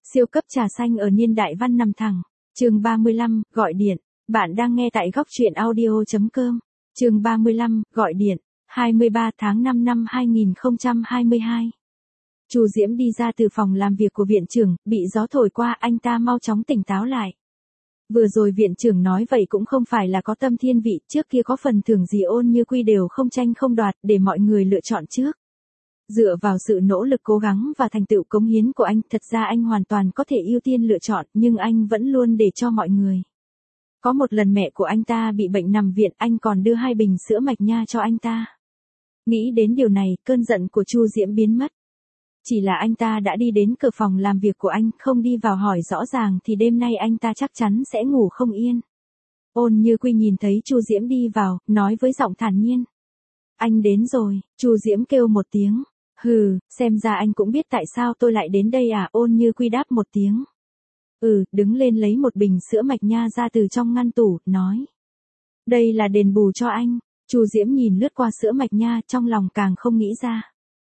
Siêu cấp trà xanh ở niên đại văn nằm thẳng. Chương 35, gọi điện. Bạn đang nghe tại góc truyện audio.com. Chương 35, gọi điện. 23 tháng 5 năm 2022. Chu Diễm đi ra từ phòng làm việc của viện trưởng, bị gió thổi qua, anh ta mau chóng tỉnh táo lại. Vừa rồi viện trưởng nói vậy cũng không phải là có tâm thiên vị, trước kia có phần thưởng gì Ôn Như Quy đều không tranh không đoạt, để mọi người lựa chọn trước. Dựa vào sự nỗ lực cố gắng và thành tựu cống hiến của anh, thật ra anh hoàn toàn có thể ưu tiên lựa chọn, nhưng anh vẫn luôn để cho mọi người. Có một lần mẹ của anh ta bị bệnh nằm viện, anh còn đưa 2 bình sữa mạch nha cho anh ta. Nghĩ đến điều này, cơn giận của Chu Diễm biến mất. Chỉ là anh ta đã đi đến cửa phòng làm việc của anh, không đi vào hỏi rõ ràng thì đêm nay anh ta chắc chắn sẽ ngủ không yên. Ôn Như Quy nhìn thấy Chu Diễm đi vào, nói với giọng thản nhiên. Anh đến rồi, Chu Diễm kêu một tiếng. Hừ, xem ra anh cũng biết tại sao tôi lại đến đây à? Ôn Như Quy đáp một tiếng. Đứng lên lấy một bình sữa mạch nha ra từ trong ngăn tủ, nói. Đây là đền bù cho anh. Chu Diễm nhìn lướt qua sữa mạch nha, trong lòng càng không nghĩ ra.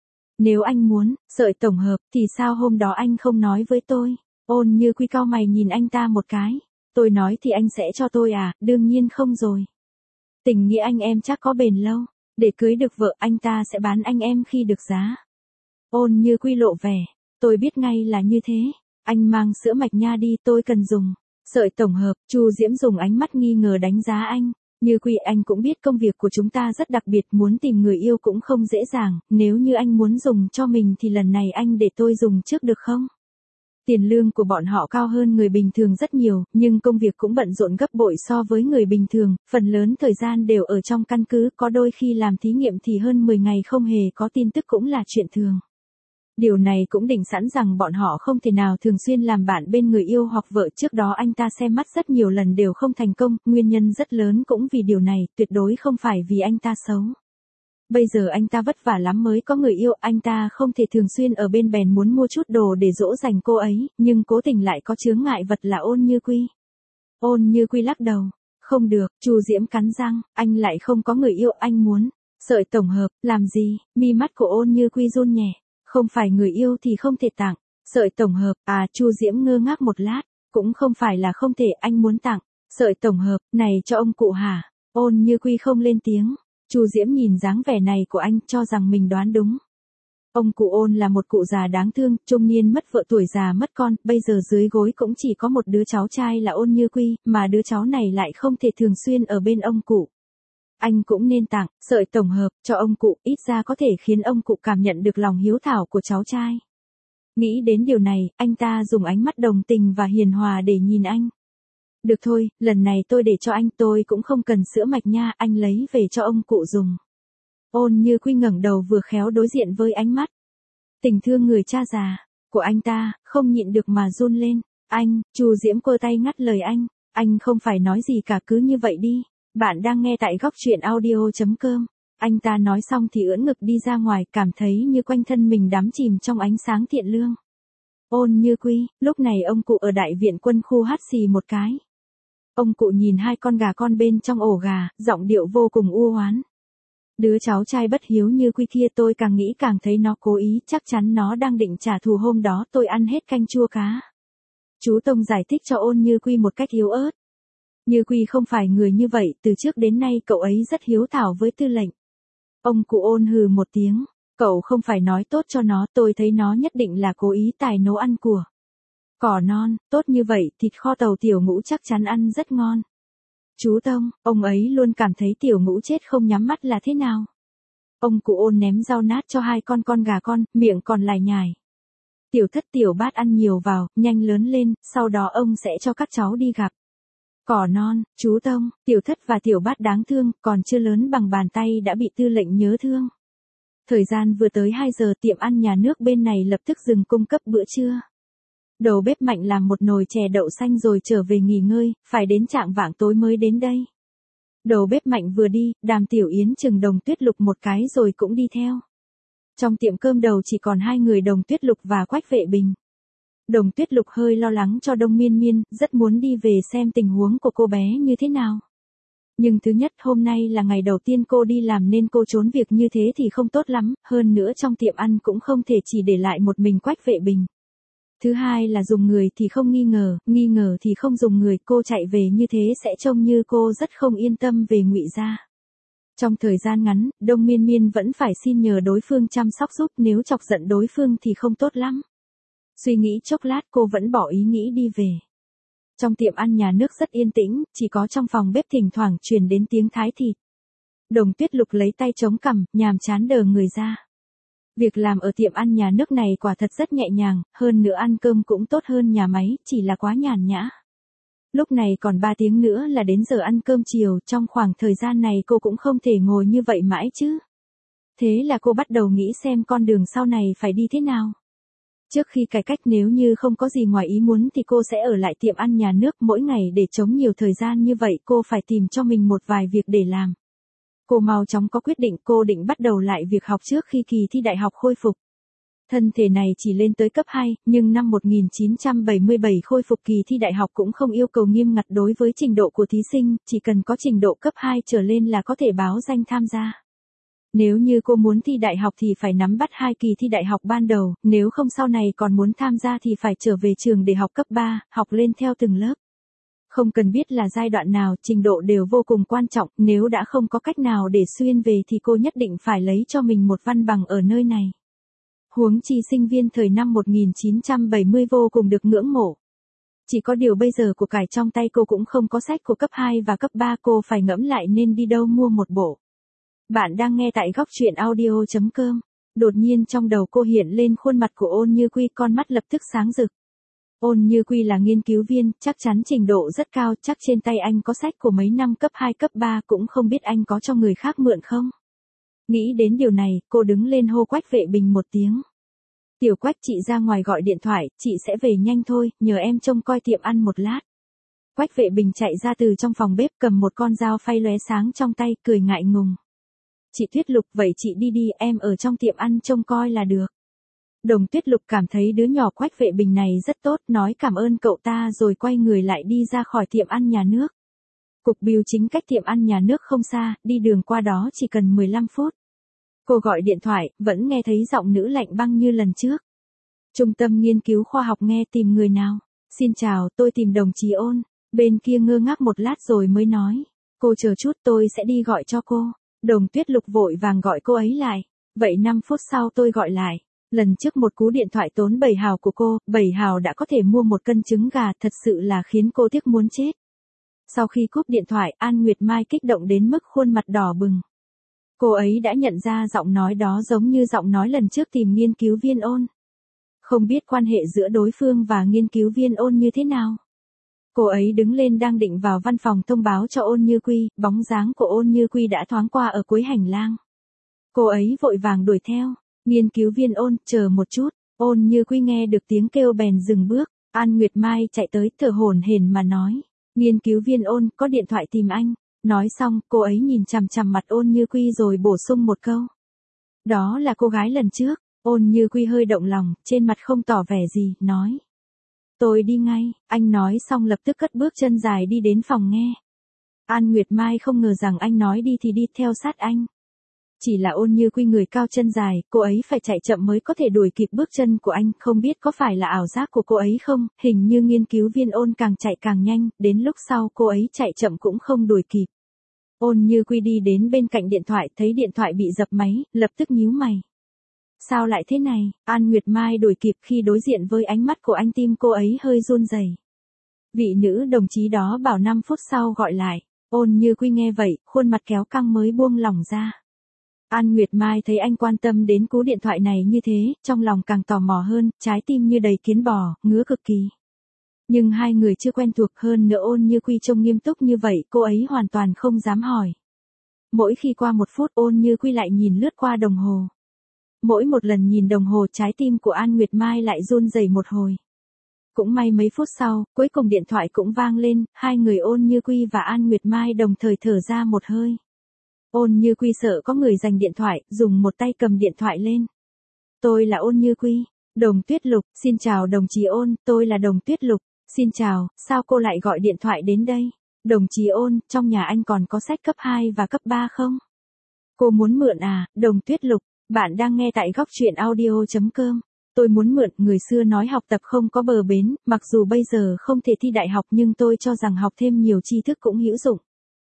Nếu anh muốn, sợi tổng hợp, thì sao hôm đó anh không nói với tôi? Ôn Như Quy cau mày nhìn anh ta một cái. Tôi nói thì anh sẽ cho tôi à? Đương nhiên không rồi. Tình nghĩa anh em chắc có bền lâu. Để cưới được vợ, anh ta sẽ bán anh em khi được giá. Ôn Như Quy lộ vẻ. Tôi biết ngay là như thế. Anh mang sữa mạch nha đi, tôi cần dùng. Sợi tổng hợp. Chu Diễm dùng ánh mắt nghi ngờ đánh giá anh. Như Quy, anh cũng biết công việc của chúng ta rất đặc biệt, muốn tìm người yêu cũng không dễ dàng, nếu như anh muốn dùng cho mình thì lần này anh để tôi dùng trước được không? Tiền lương của bọn họ cao hơn người bình thường rất nhiều, nhưng công việc cũng bận rộn gấp bội so với người bình thường, phần lớn thời gian đều ở trong căn cứ, có đôi khi làm thí nghiệm thì hơn 10 ngày không hề có tin tức cũng là chuyện thường. Điều này cũng định sẵn rằng bọn họ không thể nào thường xuyên làm bạn bên người yêu hoặc vợ, trước đó anh ta xem mắt rất nhiều lần đều không thành công, nguyên nhân rất lớn cũng vì điều này, tuyệt đối không phải vì anh ta xấu. Bây giờ anh ta vất vả lắm mới có người yêu, anh ta không thể thường xuyên ở bên bèn muốn mua chút đồ để dỗ dành cô ấy, nhưng cố tình lại có chướng ngại vật là Ôn Như Quy. Ôn Như Quy lắc đầu. Không được, Chu Diễm cắn răng, anh lại không có người yêu, anh muốn. Sợi tổng hợp, làm gì? Mi mắt của Ôn Như Quy run nhẹ. Không phải người yêu thì không thể tặng. Sợi tổng hợp, à? Chu Diễm ngơ ngác một lát. Cũng không phải là không thể, anh muốn tặng. Sợi tổng hợp, này cho ông cụ hả? Ôn Như Quy không lên tiếng. Chu Diễm nhìn dáng vẻ này của anh, cho rằng mình đoán đúng. Ông cụ Ôn là một cụ già đáng thương, trung niên mất vợ tuổi già mất con, bây giờ dưới gối cũng chỉ có một đứa cháu trai là Ôn Như Quy, mà đứa cháu này lại không thể thường xuyên ở bên ông cụ. Anh cũng nên tặng sợi tổng hợp cho ông cụ, ít ra có thể khiến ông cụ cảm nhận được lòng hiếu thảo của cháu trai. Nghĩ đến điều này, anh ta dùng ánh mắt đồng tình và hiền hòa để nhìn anh. Được thôi, lần này tôi để cho anh, tôi cũng không cần sữa mạch nha, anh lấy về cho ông cụ dùng. Ôn Như Quy ngẩng đầu vừa khéo đối diện với ánh mắt tình thương người cha già của anh ta, không nhịn được mà run lên. Anh, Chu Diễm quơ tay ngắt lời anh không phải nói gì cả, cứ như vậy đi. Bạn đang nghe tại góc truyện audio.com. Anh ta nói xong thì ưỡn ngực đi ra ngoài, cảm thấy như quanh thân mình đắm chìm trong ánh sáng thiện lương. Ôn Như Quy, lúc này ông cụ ở đại viện quân khu hắt xì một cái. Ông cụ nhìn 2 con gà con bên trong ổ gà, giọng điệu vô cùng u oán. Đứa cháu trai bất hiếu Như Quy kia, tôi càng nghĩ càng thấy nó cố ý, chắc chắn nó đang định trả thù hôm đó tôi ăn hết canh chua cá. Chú Tông giải thích cho Ôn Như Quy một cách yếu ớt. Như Quy không phải người như vậy, từ trước đến nay cậu ấy rất hiếu thảo với tư lệnh. Ông cụ Ôn hừ một tiếng, cậu không phải nói tốt cho nó, tôi thấy nó nhất định là cố ý tài nấu ăn của cỏ non, tốt như vậy thịt kho tàu Tiểu Ngũ chắc chắn ăn rất ngon. Chú Tông, ông ấy luôn cảm thấy Tiểu Ngũ chết không nhắm mắt là thế nào. Ông cụ Ôn ném rau nát cho 2 con gà con, miệng còn lải nhải. Tiểu Thất Tiểu Bát ăn nhiều vào, nhanh lớn lên, sau đó ông sẽ cho các cháu đi gặp cỏ non. Chú Tông, Tiểu Thất và Tiểu Bát đáng thương, còn chưa lớn bằng bàn tay đã bị tư lệnh nhớ thương. Thời gian vừa tới 2 giờ, tiệm ăn nhà nước bên này lập tức dừng cung cấp bữa trưa. Đầu bếp Mạnh làm một nồi chè đậu xanh rồi trở về nghỉ ngơi, phải đến chạng vạng tối mới đến đây. Đầu bếp Mạnh vừa đi, Đàm Tiểu Yến chừng Đồng Tuyết Lục một cái rồi cũng đi theo. Trong tiệm cơm đầu chỉ còn 2 người, Đồng Tuyết Lục và Quách Vệ Bình. Đồng Tuyết Lục hơi lo lắng cho Đông Miên Miên, rất muốn đi về xem tình huống của cô bé như thế nào. Nhưng thứ nhất, hôm nay là ngày đầu tiên cô đi làm nên cô trốn việc như thế thì không tốt lắm, hơn nữa trong tiệm ăn cũng không thể chỉ để lại một mình Quách Vệ Bình. Thứ hai là dùng người thì không nghi ngờ thì không dùng người, cô chạy về như thế sẽ trông như cô rất không yên tâm về Ngụy gia. Trong thời gian ngắn, Đông Miên Miên vẫn phải xin nhờ đối phương chăm sóc giúp, nếu chọc giận đối phương thì không tốt lắm. Suy nghĩ chốc lát cô vẫn bỏ ý nghĩ đi về. Trong tiệm ăn nhà nước rất yên tĩnh, chỉ có trong phòng bếp thỉnh thoảng truyền đến tiếng thái thịt. Đồng Tuyết Lục lấy tay chống cằm, nhàm chán đờ người ra. Việc làm ở tiệm ăn nhà nước này quả thật rất nhẹ nhàng, hơn nữa ăn cơm cũng tốt hơn nhà máy, chỉ là quá nhàn nhã. Lúc này còn 3 tiếng nữa là đến giờ ăn cơm chiều, trong khoảng thời gian này cô cũng không thể ngồi như vậy mãi chứ. Thế là cô bắt đầu nghĩ xem con đường sau này phải đi thế nào. Trước khi cải cách, nếu như không có gì ngoài ý muốn thì cô sẽ ở lại tiệm ăn nhà nước mỗi ngày, để chống nhiều thời gian như vậy cô phải tìm cho mình một vài việc để làm. Cô mau chóng có quyết định, cô định bắt đầu lại việc học trước khi kỳ thi đại học khôi phục. Thân thể này chỉ lên tới cấp 2, nhưng năm 1977 khôi phục kỳ thi đại học cũng không yêu cầu nghiêm ngặt đối với trình độ của thí sinh, chỉ cần có trình độ cấp 2 trở lên là có thể báo danh tham gia. Nếu như cô muốn thi đại học thì phải nắm bắt 2 kỳ thi đại học ban đầu, nếu không sau này còn muốn tham gia thì phải trở về trường để học cấp 3, học lên theo từng lớp. Không cần biết là giai đoạn nào, trình độ đều vô cùng quan trọng, nếu đã không có cách nào để xuyên về thì cô nhất định phải lấy cho mình một văn bằng ở nơi này. Huống chi sinh viên thời năm 1970 vô cùng được ngưỡng mộ. Chỉ có điều bây giờ của cải trong tay cô cũng không có sách của cấp 2 và cấp 3, cô phải ngẫm lại nên đi đâu mua một bộ. Bạn đang nghe tại góc truyện audio.com. Đột nhiên trong đầu cô hiện lên khuôn mặt của Ôn Như Quy, con mắt lập tức sáng rực. Ôn Như Quy là nghiên cứu viên, chắc chắn trình độ rất cao, chắc trên tay anh có sách của mấy năm cấp 2 cấp 3, cũng không biết anh có cho người khác mượn không. Nghĩ đến điều này, cô đứng lên hô Quách Vệ Bình một tiếng. Tiểu Quách, chị ra ngoài gọi điện thoại, chị sẽ về nhanh thôi, nhờ em trông coi tiệm ăn một lát. Quách Vệ Bình chạy ra từ trong phòng bếp, cầm một con dao phay lóe sáng trong tay, cười ngại ngùng. Chị Tuyết Lục, vậy chị đi đi, em ở trong tiệm ăn trông coi là được. Đồng Tuyết Lục cảm thấy đứa nhỏ Quách Vệ Bình này rất tốt, nói cảm ơn cậu ta rồi quay người lại đi ra khỏi tiệm ăn nhà nước. Cục bưu chính cách tiệm ăn nhà nước không xa, đi đường qua đó chỉ cần 15 phút. Cô gọi điện thoại, vẫn nghe thấy giọng nữ lạnh băng như lần trước. Trung tâm nghiên cứu khoa học nghe, tìm người nào? Xin chào, tôi tìm đồng chí Ôn. Bên kia ngơ ngác một lát rồi mới nói. Cô chờ chút, tôi sẽ đi gọi cho cô. Đồng Tuyết Lục vội vàng gọi cô ấy lại. Vậy 5 phút sau tôi gọi lại. Lần trước một cú điện thoại tốn 7 hào của cô, 7 hào đã có thể mua một cân trứng gà, thật sự là khiến cô tiếc muốn chết. Sau khi cúp điện thoại, An Nguyệt Mai kích động đến mức khuôn mặt đỏ bừng. Cô ấy đã nhận ra giọng nói đó giống như giọng nói lần trước tìm nghiên cứu viên Ôn. Không biết quan hệ giữa đối phương và nghiên cứu viên Ôn như thế nào. Cô ấy đứng lên đang định vào văn phòng thông báo cho Ôn Như Quy, bóng dáng của Ôn Như Quy đã thoáng qua ở cuối hành lang. Cô ấy vội vàng đuổi theo. Nghiên cứu viên Ôn, chờ một chút. Ôn Như Quy nghe được tiếng kêu bèn dừng bước. An Nguyệt Mai chạy tới, thở hổn hển mà nói. Nghiên cứu viên Ôn, có điện thoại tìm anh. Nói xong, cô ấy nhìn chằm chằm mặt Ôn Như Quy rồi bổ sung một câu. Đó là cô gái lần trước. Ôn Như Quy hơi động lòng, trên mặt không tỏ vẻ gì, nói. Tôi đi ngay, anh nói xong lập tức cất bước chân dài đi đến phòng nghe. An Nguyệt Mai không ngờ rằng anh nói đi thì đi theo sát anh. Chỉ là Ôn Như Quy người cao chân dài, cô ấy phải chạy chậm mới có thể đuổi kịp bước chân của anh, không biết có phải là ảo giác của cô ấy không, hình như nghiên cứu viên Ôn càng chạy càng nhanh, đến lúc sau cô ấy chạy chậm cũng không đuổi kịp. Ôn Như Quy đi đến bên cạnh điện thoại, thấy điện thoại bị dập máy, lập tức nhíu mày. Sao lại thế này? An Nguyệt Mai đuổi kịp, khi đối diện với ánh mắt của anh tim cô ấy hơi run rẩy. Vị nữ đồng chí đó bảo 5 phút sau gọi lại. Ôn Như Quy nghe vậy, khuôn mặt kéo căng mới buông lỏng ra. An Nguyệt Mai thấy anh quan tâm đến cú điện thoại này như thế, trong lòng càng tò mò hơn, trái tim như đầy kiến bò, ngứa cực kỳ. Nhưng hai người chưa quen thuộc, hơn nữa Ôn Như Quy trông nghiêm túc như vậy, cô ấy hoàn toàn không dám hỏi. Mỗi khi qua 1 phút, Ôn Như Quy lại nhìn lướt qua đồng hồ. Mỗi một lần nhìn đồng hồ, trái tim của An Nguyệt Mai lại run rẩy một hồi. Cũng may mấy phút sau, cuối cùng điện thoại cũng vang lên, hai người Ôn Như Quy và An Nguyệt Mai đồng thời thở ra một hơi. Ôn Như Quy sợ có người giành điện thoại, dùng một tay cầm điện thoại lên. Tôi là Ôn Như Quy. Đồng Tuyết Lục, xin chào đồng chí Ôn, tôi là Đồng Tuyết Lục. Xin chào, sao cô lại gọi điện thoại đến đây? Đồng chí Ôn, trong nhà anh còn có sách cấp 2 và cấp 3 không? Cô muốn mượn à? Đồng Tuyết Lục, bạn đang nghe tại góc truyện audio.com. Tôi muốn mượn, người xưa nói học tập không có bờ bến, mặc dù bây giờ không thể thi đại học nhưng tôi cho rằng học thêm nhiều tri thức cũng hữu dụng.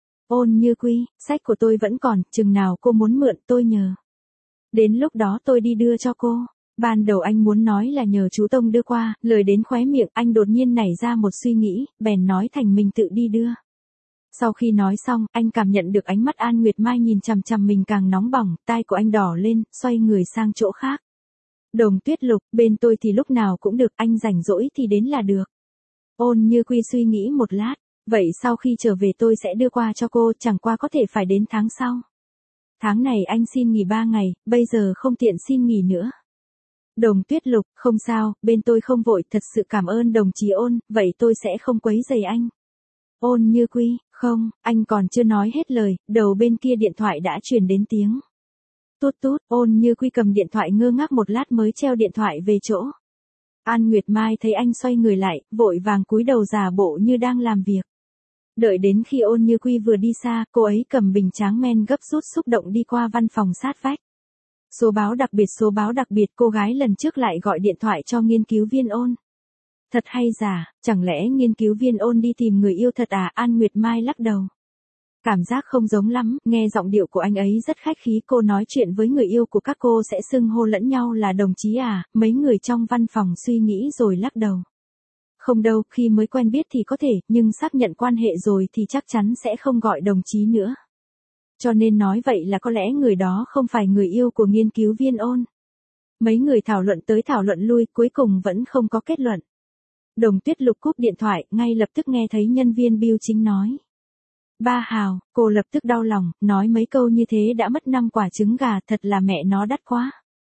Ôn Như Quy, sách của tôi vẫn còn, chừng nào cô muốn mượn tôi nhờ. Đến lúc đó tôi đi đưa cho cô. Ban đầu anh muốn nói là nhờ chú Tông đưa qua, lời đến khóe miệng anh đột nhiên nảy ra một suy nghĩ, bèn nói thành mình tự đi đưa. Sau khi nói xong, anh cảm nhận được ánh mắt An Nguyệt Mai nhìn chằm chằm mình càng nóng bỏng, tai của anh đỏ lên, xoay người sang chỗ khác. Đồng Tuyết Lục, bên tôi thì lúc nào cũng được, anh rảnh rỗi thì đến là được. Ôn Như Quy suy nghĩ một lát, vậy sau khi trở về tôi sẽ đưa qua cho cô, chẳng qua có thể phải đến tháng sau. Tháng này anh xin nghỉ 3 ngày, bây giờ không tiện xin nghỉ nữa. Đồng Tuyết Lục, không sao, bên tôi không vội, thật sự cảm ơn đồng chí Ôn, vậy tôi sẽ không quấy rầy anh. Ôn Như Quy, không, anh còn chưa nói hết lời, đầu bên kia điện thoại đã truyền đến tiếng. Tút tút, Ôn Như Quy cầm điện thoại ngơ ngác một lát mới treo điện thoại về chỗ. An Nguyệt Mai thấy anh xoay người lại, vội vàng cúi đầu giả bộ như đang làm việc. Đợi đến khi Ôn Như Quy vừa đi xa, cô ấy cầm bình tráng men gấp rút xúc động đi qua văn phòng sát vách. Số báo đặc biệt, cô gái lần trước lại gọi điện thoại cho nghiên cứu viên Ôn. Thật hay giả, chẳng lẽ nghiên cứu viên Ôn đi tìm người yêu thật à? An Nguyệt Mai lắc đầu. Cảm giác không giống lắm, nghe giọng điệu của anh ấy rất khách khí, cô nói chuyện với người yêu của các cô sẽ xưng hô lẫn nhau là đồng chí à? Mấy người trong văn phòng suy nghĩ rồi lắc đầu. Không đâu, khi mới quen biết thì có thể, nhưng xác nhận quan hệ rồi thì chắc chắn sẽ không gọi đồng chí nữa. Cho nên nói vậy là có lẽ người đó không phải người yêu của nghiên cứu viên Ôn. Mấy người thảo luận tới thảo luận lui, cuối cùng vẫn không có kết luận. Đồng Tuyết Lục cúp điện thoại, ngay lập tức nghe thấy nhân viên bưu chính nói. Ba Hào, cô lập tức đau lòng, nói mấy câu như thế đã mất 5 quả trứng gà, thật là mẹ nó đắt quá.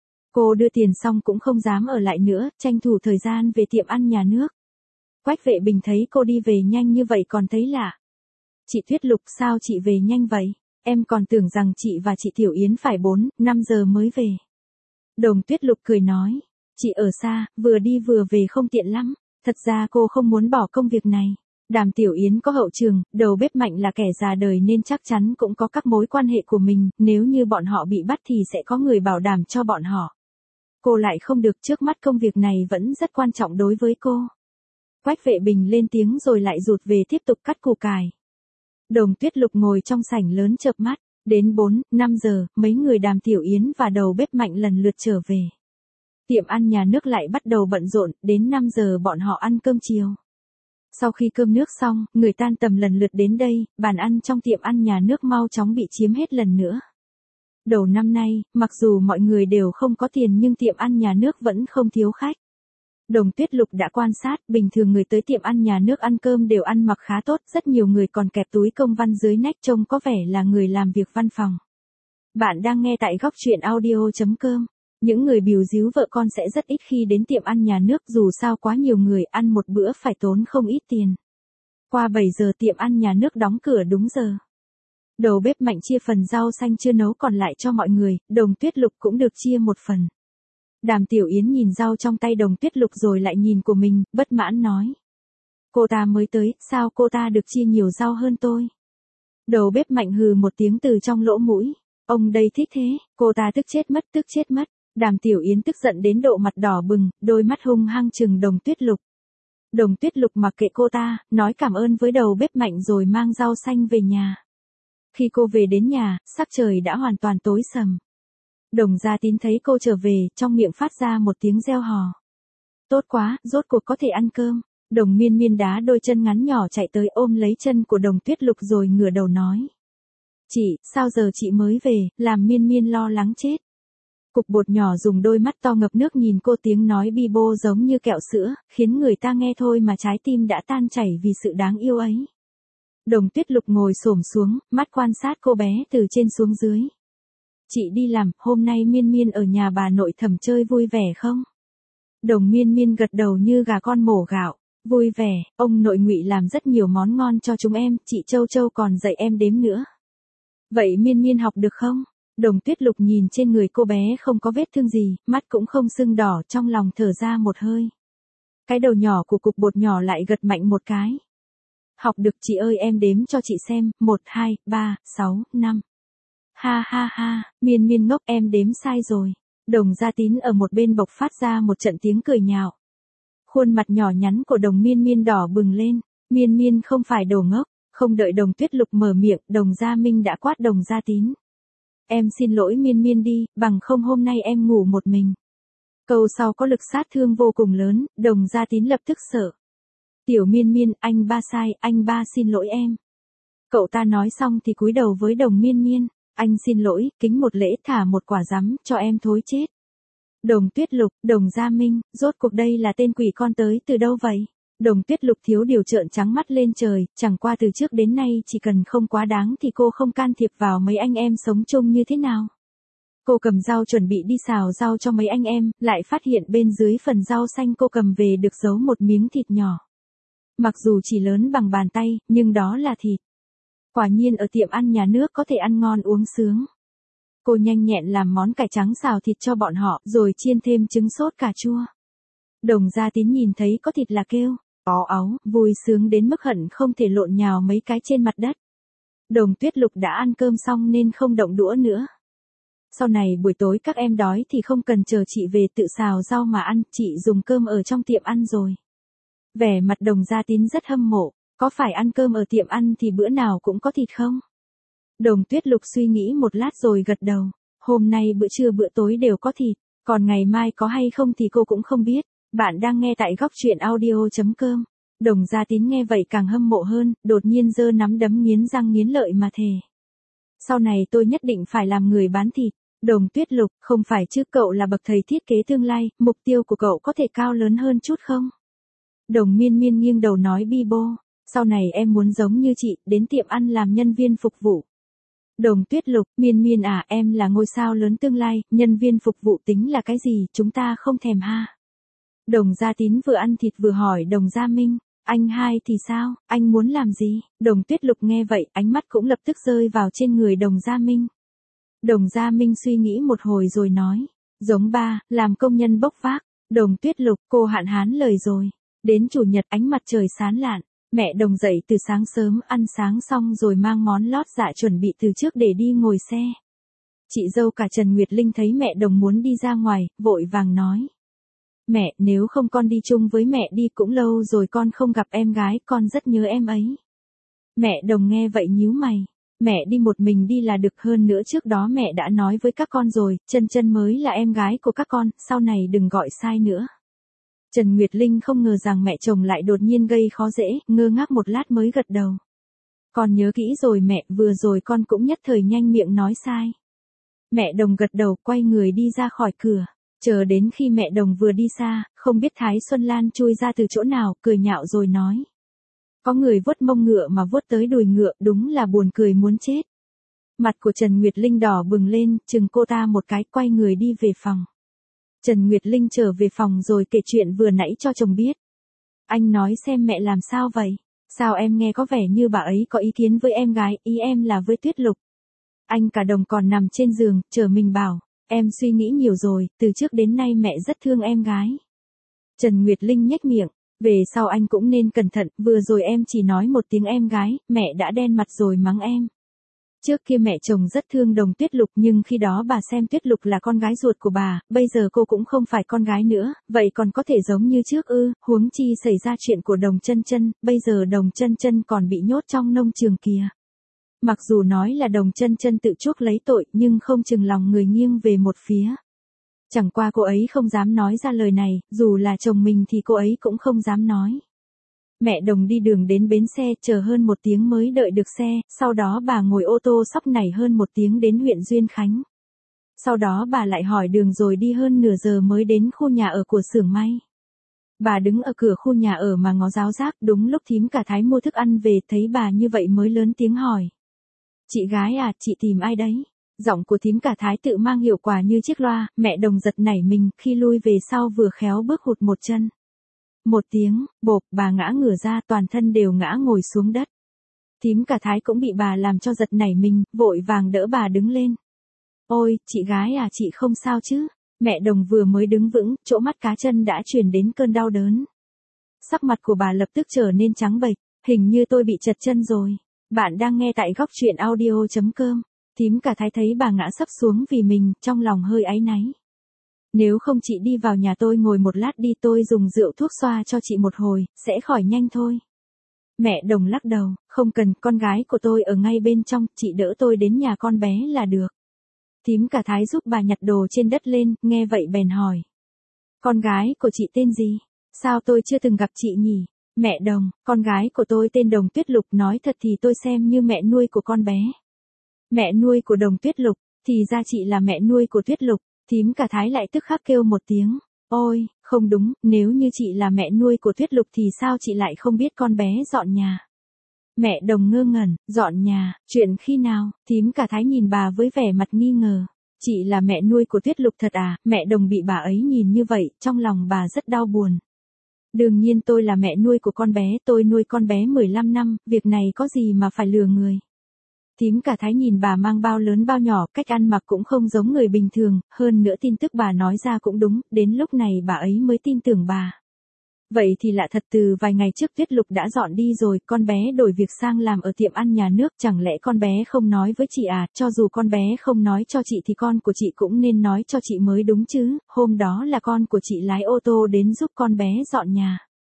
Cô đưa tiền xong cũng không dám ở lại nữa, tranh thủ thời gian về tiệm ăn nhà nước. Quách Vệ Bình thấy cô đi về nhanh như vậy còn thấy lạ. Chị Tuyết Lục, sao chị về nhanh vậy? Em còn tưởng rằng chị và chị Tiểu Yến phải 4-5 giờ mới về. Đồng Tuyết Lục cười nói, chị ở xa, vừa đi vừa về không tiện lắm. Thật ra cô không muốn bỏ công việc này. Đàm Tiểu Yến có hậu trường, đầu bếp Mạnh là kẻ già đời nên chắc chắn cũng có các mối quan hệ của mình, nếu như bọn họ bị bắt thì sẽ có người bảo đảm cho bọn họ. Cô lại không được, trước mắt công việc này vẫn rất quan trọng đối với cô. Quách Vệ Bình lên tiếng rồi lại rụt về tiếp tục cắt củ cải. Đồng Tuyết Lục ngồi trong sảnh lớn chợp mắt, đến 4-5 giờ, mấy người Đàm Tiểu Yến và đầu bếp Mạnh lần lượt trở về. Tiệm ăn nhà nước lại bắt đầu bận rộn, đến 5 giờ bọn họ ăn cơm chiều. Sau khi cơm nước xong, người tan tầm lần lượt đến đây, bàn ăn trong tiệm ăn nhà nước mau chóng bị chiếm hết lần nữa. Đầu năm nay, mặc dù mọi người đều không có tiền nhưng tiệm ăn nhà nước vẫn không thiếu khách. Đồng Tuyết Lục đã quan sát, bình thường người tới tiệm ăn nhà nước ăn cơm đều ăn mặc khá tốt, rất nhiều người còn kẹp túi công văn dưới nách trông có vẻ là người làm việc văn phòng. Bạn đang nghe tại góc truyện audio.com. Những người bìu díu vợ con sẽ rất ít khi đến tiệm ăn nhà nước, dù sao quá nhiều người ăn một bữa phải tốn không ít tiền. Qua 7 giờ tiệm ăn nhà nước đóng cửa đúng giờ. Đầu bếp Mạnh chia phần rau xanh chưa nấu còn lại cho mọi người, Đồng Tuyết Lục cũng được chia một phần. Đàm Tiểu Yến nhìn rau trong tay Đồng Tuyết Lục rồi lại nhìn của mình, bất mãn nói. Cô ta mới tới, sao cô ta được chia nhiều rau hơn tôi? Đầu bếp Mạnh hừ một tiếng từ trong lỗ mũi. Ông đây thích thế, cô ta tức chết mất. Đàm Tiểu Yến tức giận đến độ mặt đỏ bừng, đôi mắt hung hăng trừng Đồng Tuyết Lục. Đồng Tuyết Lục mặc kệ cô ta, nói cảm ơn với đầu bếp Mạnh rồi mang rau xanh về nhà. Khi cô về đến nhà, sắc trời đã hoàn toàn tối sầm. Đồng Gia Tín thấy cô trở về, trong miệng phát ra một tiếng reo hò. Tốt quá, rốt cuộc có thể ăn cơm. Đồng Miên Miên đá đôi chân ngắn nhỏ chạy tới ôm lấy chân của Đồng Tuyết Lục rồi ngửa đầu nói. Chị, sao giờ chị mới về, làm Miên Miên lo lắng chết. Cục bột nhỏ dùng đôi mắt to ngập nước nhìn cô, tiếng nói bi bô giống như kẹo sữa, khiến người ta nghe thôi mà trái tim đã tan chảy vì sự đáng yêu ấy. Đồng Tuyết Lục ngồi xổm xuống, mắt quan sát cô bé từ trên xuống dưới. Chị đi làm, hôm nay Miên Miên ở nhà bà nội thẩm chơi vui vẻ không? Đồng Miên Miên gật đầu như gà con mổ gạo. Vui vẻ, ông nội Ngụy làm rất nhiều món ngon cho chúng em, chị Châu Châu còn dạy em đếm nữa. Vậy Miên Miên học được không? Đồng Tuyết Lục nhìn trên người cô bé không có vết thương gì, mắt cũng không sưng đỏ, trong lòng thở ra một hơi. Cái đầu nhỏ của cục bột nhỏ lại gật mạnh một cái. Học được chị ơi, em đếm cho chị xem, 1, 2, 3, 6, 5. Ha ha ha, Miên Miên ngốc, em đếm sai rồi. Đồng Gia Tín ở một bên bộc phát ra một trận tiếng cười nhạo. Khuôn mặt nhỏ nhắn của Đồng Miên Miên đỏ bừng lên, Miên Miên không phải đồ ngốc, không đợi Đồng Tuyết Lục mở miệng, Đồng Gia Minh đã quát Đồng Gia Tín. Em xin lỗi Miên Miên đi, bằng không hôm nay em ngủ một mình. Câu sau có lực sát thương vô cùng lớn, Đồng Gia Tín lập tức sợ. Tiểu Miên Miên, anh ba sai, anh ba xin lỗi em. Cậu ta nói xong thì cúi đầu với Đồng Miên Miên, anh xin lỗi, kính một lễ thả một quả rắm cho em thối chết. Đồng Tuyết Lục, Đồng Gia Minh, rốt cuộc đây là tên quỷ con tới từ đâu vậy? Đồng Tuyết Lục thiếu điều trợn trắng mắt lên trời, chẳng qua từ trước đến nay chỉ cần không quá đáng thì cô không can thiệp vào mấy anh em sống chung như thế nào. Cô cầm dao chuẩn bị đi xào rau cho mấy anh em, lại phát hiện bên dưới phần rau xanh cô cầm về được giấu một miếng thịt nhỏ. Mặc dù chỉ lớn bằng bàn tay, nhưng đó là thịt. Quả nhiên ở tiệm ăn nhà nước có thể ăn ngon uống sướng. Cô nhanh nhẹn làm món cải trắng xào thịt cho bọn họ, rồi chiên thêm trứng sốt cà chua. Đồng Gia Tín nhìn thấy có thịt là kêu, ó áu, vui sướng đến mức hận không thể lộn nhào mấy cái trên mặt đất. Đồng Tuyết Lục đã ăn cơm xong nên không động đũa nữa. Sau này buổi tối các em đói thì không cần chờ chị về tự xào rau mà ăn, chị dùng cơm ở trong tiệm ăn rồi. Vẻ mặt Đồng Gia Tín rất hâm mộ, có phải ăn cơm ở tiệm ăn thì bữa nào cũng có thịt không? Đồng Tuyết Lục suy nghĩ một lát rồi gật đầu, hôm nay bữa trưa bữa tối đều có thịt, còn ngày mai có hay không thì cô cũng không biết. Bạn đang nghe tại góc truyện audio.com. Đồng Gia Tín nghe vậy càng hâm mộ hơn, đột nhiên giơ nắm đấm nghiến răng nghiến lợi mà thề. Sau này tôi nhất định phải làm người bán thịt. Đồng Tuyết Lục, không phải chứ, cậu là bậc thầy thiết kế tương lai, mục tiêu của cậu có thể cao lớn hơn chút không? Đồng Miên Miên nghiêng đầu nói bi bô, sau này em muốn giống như chị, đến tiệm ăn làm nhân viên phục vụ. Đồng Tuyết Lục, Miên Miên à, em là ngôi sao lớn tương lai, nhân viên phục vụ tính là cái gì, chúng ta không thèm ha. Đồng Gia Tín vừa ăn thịt vừa hỏi Đồng Gia Minh, anh hai thì sao, anh muốn làm gì? Đồng Tuyết Lục nghe vậy, ánh mắt cũng lập tức rơi vào trên người Đồng Gia Minh. Đồng Gia Minh suy nghĩ một hồi rồi nói, giống ba, làm công nhân bốc vác. Đồng Tuyết Lục, cô hạn hán lời rồi. Đến chủ nhật ánh mặt trời sáng lạn, mẹ Đồng dậy từ sáng sớm ăn sáng xong rồi mang món lót dạ chuẩn bị từ trước để đi ngồi xe. Chị dâu cả Trần Nguyệt Linh thấy mẹ Đồng muốn đi ra ngoài, vội vàng nói. Mẹ, nếu không con đi chung với mẹ đi, cũng lâu rồi con không gặp em gái, con rất nhớ em ấy. Mẹ Đồng nghe vậy nhíu mày. Mẹ đi một mình đi là được, hơn nữa trước đó mẹ đã nói với các con rồi, Chân Chân mới là em gái của các con, sau này đừng gọi sai nữa. Trần Nguyệt Linh không ngờ rằng mẹ chồng lại đột nhiên gây khó dễ, ngơ ngác một lát mới gật đầu. Con nhớ kỹ rồi mẹ, vừa rồi con cũng nhất thời nhanh miệng nói sai. Mẹ Đồng gật đầu, quay người đi ra khỏi cửa. Chờ đến khi mẹ Đồng vừa đi xa, không biết Thái Xuân Lan chui ra từ chỗ nào, cười nhạo rồi nói. Có người vuốt mông ngựa mà vuốt tới đùi ngựa, đúng là buồn cười muốn chết. Mặt của Trần Nguyệt Linh đỏ bừng lên, chừng cô ta một cái, quay người đi về phòng. Trần Nguyệt Linh trở về phòng rồi kể chuyện vừa nãy cho chồng biết. Anh nói xem mẹ làm sao vậy? Sao em nghe có vẻ như bà ấy có ý kiến với em gái, ý em là với Tuyết Lục. Anh cả Đồng còn nằm trên giường, chờ mình bảo, em suy nghĩ nhiều rồi, từ trước đến nay mẹ rất thương em gái. Trần Nguyệt Linh nhếch miệng, về sau anh cũng nên cẩn thận, vừa rồi em chỉ nói một tiếng em gái, mẹ đã đen mặt rồi mắng em. Trước kia mẹ chồng rất thương Đồng Tuyết Lục nhưng khi đó bà xem Tuyết Lục là con gái ruột của bà, bây giờ cô cũng không phải con gái nữa, vậy còn có thể giống như trước ư? Huống chi xảy ra chuyện của Đồng Chân Chân, bây giờ Đồng Chân Chân còn bị nhốt trong nông trường kìa. Mặc dù nói là Đồng Chân Chân tự chuốc lấy tội nhưng không chừng lòng người nghiêng về một phía. Chẳng qua cô ấy không dám nói ra lời này, dù là chồng mình thì cô ấy cũng không dám nói. Mẹ Đồng đi đường đến bến xe, chờ hơn 1 tiếng mới đợi được xe, sau đó bà ngồi ô tô sóc nảy hơn 1 tiếng đến huyện Duyên Khánh. Sau đó bà lại hỏi đường rồi đi hơn nửa giờ mới đến khu nhà ở của xưởng may. Bà đứng ở cửa khu nhà ở mà ngó giáo giác, đúng lúc thím cả Thái mua thức ăn về, thấy bà như vậy mới lớn tiếng hỏi. Chị gái à, chị tìm ai đấy? Giọng của thím cả Thái tự mang hiệu quả như chiếc loa, mẹ Đồng giật nảy mình, khi lui về sau vừa khéo bước hụt một chân. Một tiếng, bộp, bà ngã ngửa ra, toàn thân đều ngã ngồi xuống đất. Thím cả Thái cũng bị bà làm cho giật nảy mình, vội vàng đỡ bà đứng lên. Ôi, chị gái à, chị không sao chứ? Mẹ Đồng vừa mới đứng vững, chỗ mắt cá chân đã truyền đến cơn đau đớn. Sắc mặt của bà lập tức trở nên trắng bệch, hình như tôi bị trật chân rồi. Bạn đang nghe tại góc truyện audio.com. Thím cả Thái thấy bà ngã sấp xuống vì mình, trong lòng hơi áy náy. Nếu không chị đi vào nhà tôi ngồi một lát đi, tôi dùng rượu thuốc xoa cho chị một hồi, sẽ khỏi nhanh thôi. Mẹ Đồng lắc đầu, không cần, con gái của tôi ở ngay bên trong, chị đỡ tôi đến nhà con bé là được. Thím cả Thái giúp bà nhặt đồ trên đất lên, nghe vậy bèn hỏi. Con gái của chị tên gì? Sao tôi chưa từng gặp chị nhỉ? Mẹ Đồng, con gái của tôi tên Đồng Tuyết Lục, nói thật thì tôi xem như mẹ nuôi của con bé. Mẹ nuôi của Đồng Tuyết Lục, thì ra chị là mẹ nuôi của Tuyết Lục. Thím cả Thái lại tức khắc kêu một tiếng. Ôi, không đúng, nếu như chị là mẹ nuôi của Tuyết Lục thì sao chị lại không biết con bé dọn nhà? Mẹ Đồng ngơ ngẩn, dọn nhà, chuyện khi nào? Thím cả Thái nhìn bà với vẻ mặt nghi ngờ. Chị là mẹ nuôi của Tuyết Lục thật à? Mẹ Đồng bị bà ấy nhìn như vậy, trong lòng bà rất đau buồn. Đương nhiên tôi là mẹ nuôi của con bé, tôi nuôi con bé 15 năm, việc này có gì mà phải lừa người. Thím cả Thái nhìn bà mang bao lớn bao nhỏ, cách ăn mặc cũng không giống người bình thường, hơn nữa tin tức bà nói ra cũng đúng, đến lúc này bà ấy mới tin tưởng bà. Vậy thì lạ thật, từ vài ngày trước Tuyết Lục đã dọn đi rồi, con bé đổi việc sang làm ở tiệm ăn nhà nước, chẳng lẽ con bé không nói với chị à? Cho dù con bé không nói cho chị thì con của chị cũng nên nói cho chị mới đúng chứ, hôm đó là con của chị lái ô tô đến giúp con bé dọn nhà.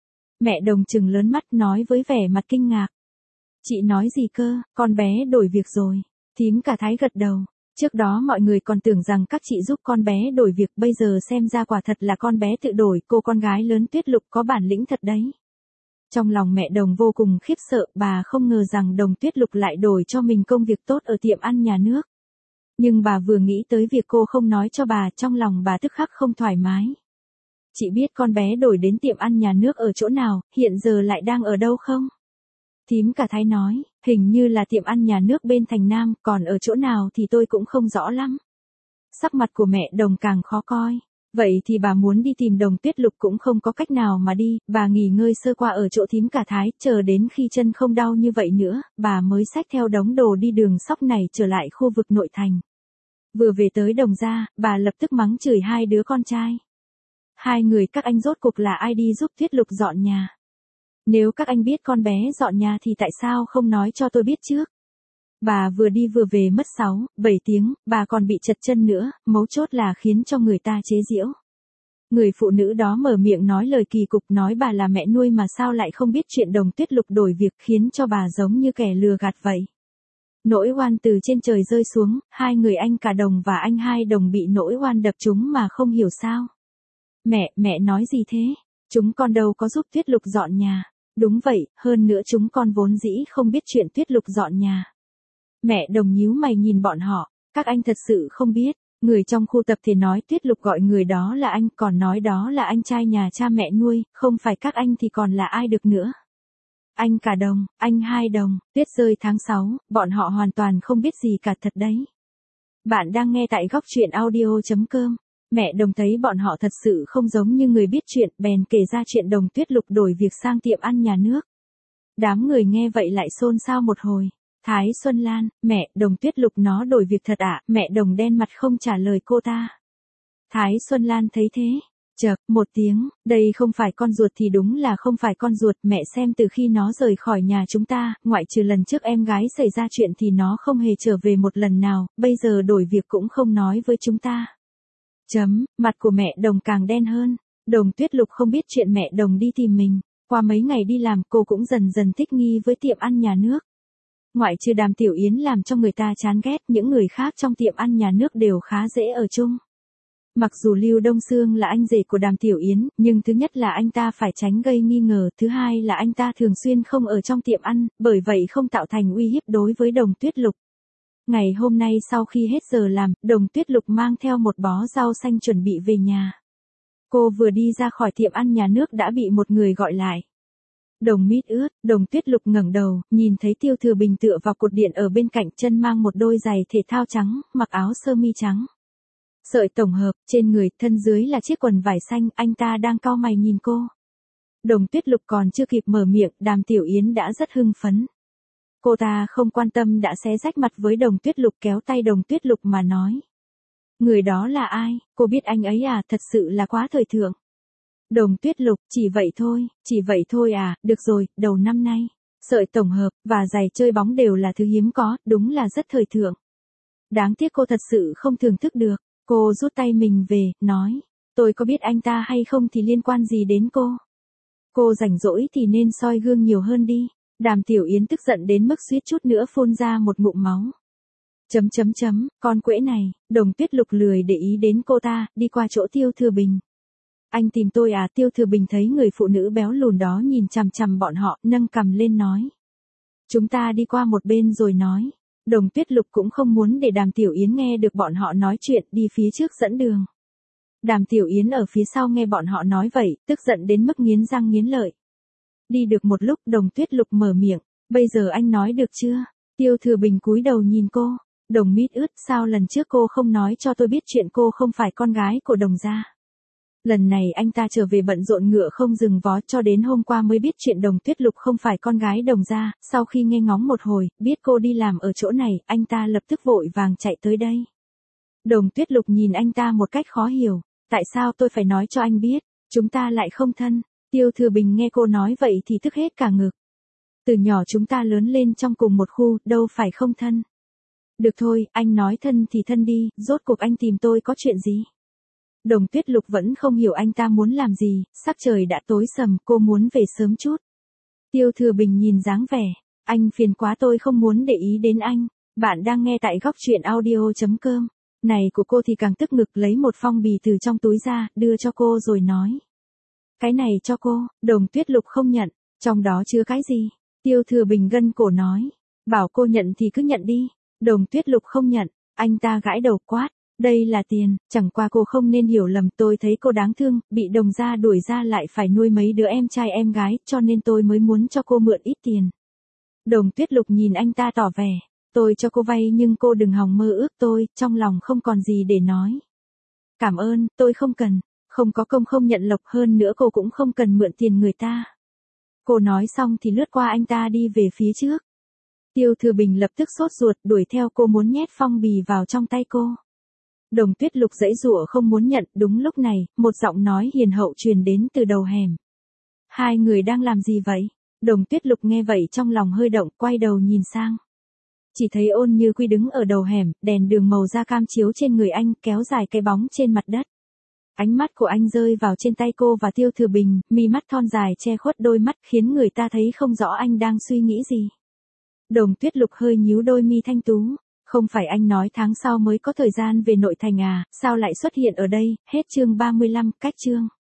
Mẹ Đồng trừng lớn mắt nói với vẻ mặt kinh ngạc. Chị nói gì cơ, con bé đổi việc rồi? Thím cả Thái gật đầu. Trước đó mọi người còn tưởng rằng các chị giúp con bé đổi việc, bây giờ xem ra quả thật là con bé tự đổi, cô con gái lớn Tuyết Lục có bản lĩnh thật đấy. Trong lòng mẹ Đồng vô cùng khiếp sợ, bà không ngờ rằng Đồng Tuyết Lục lại đổi cho mình công việc tốt ở tiệm ăn nhà nước. Nhưng bà vừa nghĩ tới việc cô không nói cho bà, trong lòng bà tức khắc không thoải mái. Chị biết con bé đổi đến tiệm ăn nhà nước ở chỗ nào, hiện giờ lại đang ở đâu không? Thím cả Thái nói, hình như là tiệm ăn nhà nước bên thành Nam, còn ở chỗ nào thì tôi cũng không rõ lắm. Sắc mặt của mẹ Đồng càng khó coi. Vậy thì bà muốn đi tìm Đồng Tuyết Lục cũng không có cách nào mà đi, bà nghỉ ngơi sơ qua ở chỗ thím cả Thái, chờ đến khi chân không đau như vậy nữa, bà mới xách theo đống đồ đi đường sóc này trở lại khu vực nội thành. Vừa về tới Đồng gia, bà lập tức mắng chửi hai đứa con trai. Hai người các anh rốt cuộc là ai đi giúp Tuyết Lục dọn nhà? Nếu các anh biết con bé dọn nhà thì tại sao không nói cho tôi biết trước? Bà vừa đi vừa về mất 6-7 tiếng, bà còn bị trật chân nữa, mấu chốt là khiến cho người ta chế giễu. Người phụ nữ đó mở miệng nói lời kỳ cục, nói bà là mẹ nuôi mà sao lại không biết chuyện Đồng Tuyết Lục đổi việc, khiến cho bà giống như kẻ lừa gạt vậy. Nỗi oan từ trên trời rơi xuống, hai người anh cả Đồng và anh hai Đồng bị nỗi oan đập trúng mà không hiểu sao. Mẹ nói gì thế? Chúng con đâu có giúp Tuyết Lục dọn nhà. Đúng vậy, hơn nữa chúng con vốn dĩ không biết chuyện Tuyết Lục dọn nhà. Mẹ Đồng nhíu mày nhìn bọn họ, các anh thật sự không biết. Người trong khu tập thể nói Tuyết Lục gọi người đó là anh, còn nói đó là anh trai nhà cha mẹ nuôi, không phải các anh thì còn là ai được nữa. Anh cả Đồng, anh hai Đồng, tuyết rơi tháng 6, bọn họ hoàn toàn không biết gì cả thật đấy. Bạn đang nghe tại góc truyện audio.com. Mẹ Đồng thấy bọn họ thật sự không giống như người biết chuyện, bèn kể ra chuyện Đồng Tuyết Lục đổi việc sang tiệm ăn nhà nước. Đám người nghe vậy lại xôn xao một hồi. Thái Xuân Lan, mẹ, Đồng Tuyết Lục nó đổi việc thật ạ? Mẹ Đồng đen mặt không trả lời cô ta. Thái Xuân Lan thấy thế, chợt một tiếng, đây không phải con ruột thì đúng là không phải con ruột, mẹ xem từ khi nó rời khỏi nhà chúng ta, ngoại trừ lần trước em gái xảy ra chuyện thì nó không hề trở về một lần nào, bây giờ đổi việc cũng không nói với chúng ta. Mặt của mẹ Đồng càng đen hơn. Đồng Tuyết Lục không biết chuyện mẹ Đồng đi tìm mình. Qua mấy ngày đi làm cô cũng dần dần thích nghi với tiệm ăn nhà nước. Ngoại trừ Đàm Tiểu Yến làm cho người ta chán ghét, những người khác trong tiệm ăn nhà nước đều khá dễ ở chung. Mặc dù Lưu Đông Sương là anh rể của Đàm Tiểu Yến, nhưng thứ nhất là anh ta phải tránh gây nghi ngờ, thứ hai là anh ta thường xuyên không ở trong tiệm ăn, bởi vậy không tạo thành uy hiếp đối với Đồng Tuyết Lục. Ngày hôm nay sau khi hết giờ làm, Đồng Tuyết Lục mang theo một bó rau xanh chuẩn bị về nhà. Cô vừa đi ra khỏi tiệm ăn nhà nước đã bị một người gọi lại. Đồng mít ướt, Đồng Tuyết Lục ngẩng đầu, nhìn thấy Tiêu Thừa Bình tựa vào cột điện ở bên cạnh, chân mang một đôi giày thể thao trắng, mặc áo sơ mi trắng. Sợi tổng hợp, trên người, thân dưới là chiếc quần vải xanh, anh ta đang cau mày nhìn cô. Đồng Tuyết Lục còn chưa kịp mở miệng, Đàm Tiểu Yến đã rất hưng phấn. Cô ta không quan tâm đã xé rách mặt với Đồng Tuyết Lục, kéo tay Đồng Tuyết Lục mà nói. Người đó là ai, cô biết anh ấy à, thật sự là quá thời thượng. Đồng Tuyết Lục, chỉ vậy thôi à, được rồi, đầu năm nay, sợi tổng hợp, và giày chơi bóng đều là thứ hiếm có, đúng là rất thời thượng. Đáng tiếc cô thật sự không thưởng thức được. Cô rút tay mình về, nói, tôi có biết anh ta hay không thì liên quan gì đến cô. Cô rảnh rỗi thì nên soi gương nhiều hơn đi. Đàm Tiểu Yến tức giận đến mức suýt chút nữa phun ra một ngụm máu. Con quễ này, Đồng Tuyết Lục lười để ý đến cô ta, đi qua chỗ Tiêu Thừa Bình. Anh tìm tôi à? Tiêu Thừa Bình thấy người phụ nữ béo lùn đó nhìn chằm chằm bọn họ, nâng cằm lên nói. Chúng ta đi qua một bên rồi nói. Đồng Tuyết Lục cũng không muốn để Đàm Tiểu Yến nghe được bọn họ nói chuyện, đi phía trước dẫn đường. Đàm Tiểu Yến ở phía sau nghe bọn họ nói vậy, tức giận đến mức nghiến răng nghiến lợi. Đi được một lúc, Đồng Tuyết Lục mở miệng, bây giờ anh nói được chưa? Tiêu Thừa Bình cúi đầu nhìn cô, Đồng mít ướt, sao lần trước cô không nói cho tôi biết chuyện cô không phải con gái của Đồng gia? Lần này anh ta trở về bận rộn ngựa không dừng vó, cho đến hôm qua mới biết chuyện Đồng Tuyết Lục không phải con gái Đồng gia. Sau khi nghe ngóng một hồi, biết cô đi làm ở chỗ này, anh ta lập tức vội vàng chạy tới đây. Đồng Tuyết Lục nhìn anh ta một cách khó hiểu, tại sao tôi phải nói cho anh biết, chúng ta lại không thân. Tiêu Thừa Bình nghe cô nói vậy thì tức hết cả ngực. Từ nhỏ chúng ta lớn lên trong cùng một khu, đâu phải không thân. Được thôi, anh nói thân thì thân đi, rốt cuộc anh tìm tôi có chuyện gì? Đồng Tuyết Lục vẫn không hiểu anh ta muốn làm gì, sắc trời đã tối sầm, cô muốn về sớm chút. Tiêu Thừa Bình nhìn dáng vẻ, anh phiền quá, tôi không muốn để ý đến anh. Bạn đang nghe tại góc truyện audio.com. Này của cô thì càng tức ngực, lấy một phong bì từ trong túi ra, đưa cho cô rồi nói. Cái này cho cô. Đồng Tuyết Lục không nhận, trong đó chứa cái gì? Tiêu Thừa Bình gân cổ nói, bảo cô nhận thì cứ nhận đi. Đồng Tuyết Lục không nhận, anh ta gãi đầu quát, đây là tiền, chẳng qua cô không nên hiểu lầm, tôi thấy cô đáng thương, bị Đồng gia đuổi ra lại phải nuôi mấy đứa em trai em gái, cho nên tôi mới muốn cho cô mượn ít tiền. Đồng Tuyết Lục nhìn anh ta tỏ vẻ, tôi cho cô vay nhưng cô đừng hòng mơ ước tôi, trong lòng không còn gì để nói. Cảm ơn, tôi không cần, không có công không nhận lộc, hơn nữa cô cũng không cần mượn tiền người ta. Cô nói xong thì lướt qua anh ta đi về phía trước. Tiêu Thừa Bình lập tức sốt ruột đuổi theo cô, muốn nhét phong bì vào trong tay cô. Đồng Tuyết Lục giãy giụa không muốn nhận. Đúng lúc này, một giọng nói hiền hậu truyền đến từ đầu hẻm. Hai người đang làm gì vậy? Đồng Tuyết Lục nghe vậy trong lòng hơi động, quay đầu nhìn sang. Chỉ thấy Ôn Như Quy đứng ở đầu hẻm, đèn đường màu da cam chiếu trên người anh, kéo dài cái bóng trên mặt đất. Ánh mắt của anh rơi vào trên tay cô và Tiêu Thừa Bình, mi mắt thon dài che khuất đôi mắt khiến người ta thấy không rõ anh đang suy nghĩ gì. Đồng Tuyết Lục hơi nhíu đôi mi thanh tú. Không phải anh nói tháng sau mới có thời gian về nội thành à, sao lại xuất hiện ở đây? Hết chương 35, cách chương.